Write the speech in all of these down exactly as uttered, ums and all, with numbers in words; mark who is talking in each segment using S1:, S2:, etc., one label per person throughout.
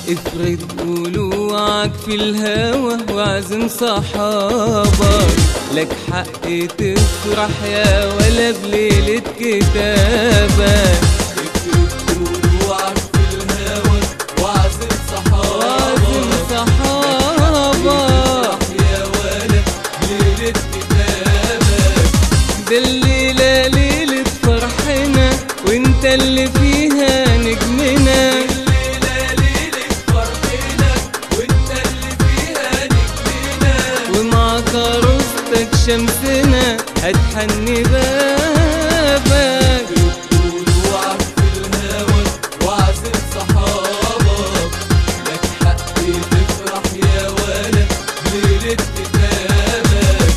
S1: افرد ضلوعك في الهوى واعزم صحابك، لك حق تفرح يا ولا بليلة كتابك.
S2: افرد ضلوعك في الهوى واعزم صحابك،
S1: واعزم صحابك
S2: يا ولا بليلة كتابك.
S1: ده الليلة ليلة فرحنا وانت اللي فيها نجمنا،
S2: الليلة ليلة فرحنا وانت اللي فيها نجمنا،
S1: ومعك عروستك شمسنا هتحني بابك.
S2: ضلوعك في الهوى واعزم صحابك، لك حق تفرح يا ولا بليلة كتابك.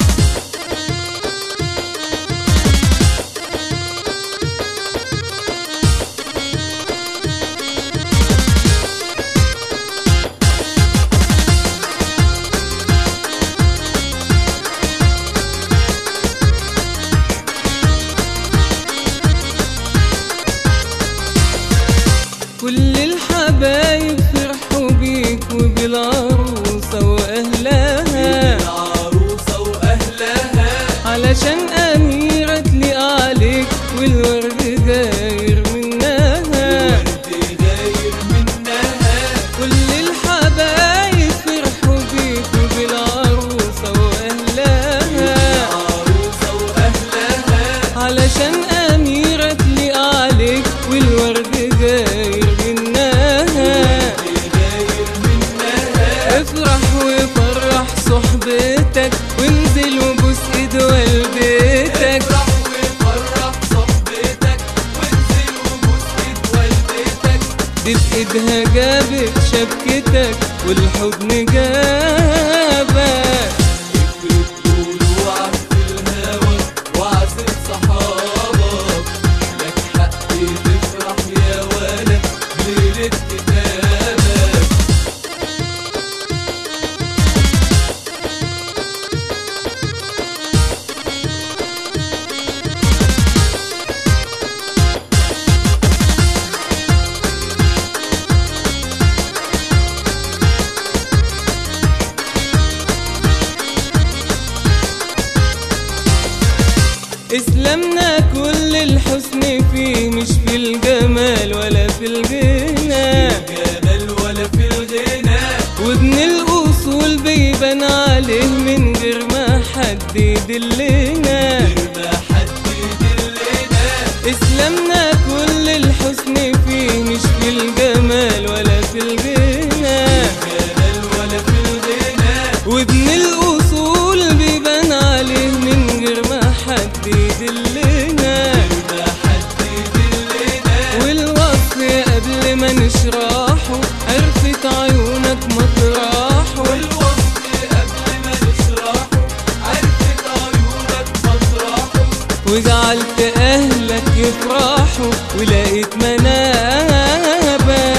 S1: كل الحبايب فرحوا بيك وبالعروسة وأهلها،
S2: العروسة وأهلها
S1: علشان أميرة تليق عليك والورد داير منها.
S2: الورد داير منها.
S1: كل الحبايب فرحوا بيك وبالعروسة وأهلها،
S2: العروسة وأهلها
S1: علشان أميرة تليق عليك والورد داير منها.
S2: داير منها.
S1: افرح وفرح صحبتك وانزل وبوس ايد والدتك،
S2: افرح وفرح صحبتك وانزل وبوس ايد والدتك،
S1: دي بايدها جابت شبكتك والحضن جابك.
S2: افرد ضلوعك في الهوى واعزم صحابك، لك حق تفرح يا ولا بليلة كتابك.
S1: اسلامنا كل الحسن فيه، مش في الجمال ولا في الغنى،
S2: جمال ولا في الغنى،
S1: وابن الاصول بيبان عليه من غير ما حد يدلنا.
S2: ما حد يدلنا.
S1: اسلامنا كل الحسن فيه، مش في الجمال ولا في الغنى،
S2: جمال ولا في الغنى،
S1: وابن الاصول بيبان عليه من غير ما حد يدلنا.
S2: ما حد يدلنا.
S1: والوصف قبل ما نشرحه عرفت عيونك مطرحه،
S2: والوصف قبل ما نشرحه عرفت عيونك مطرحه،
S1: وجعلت اهلك يفرحوا ولقيت منابك.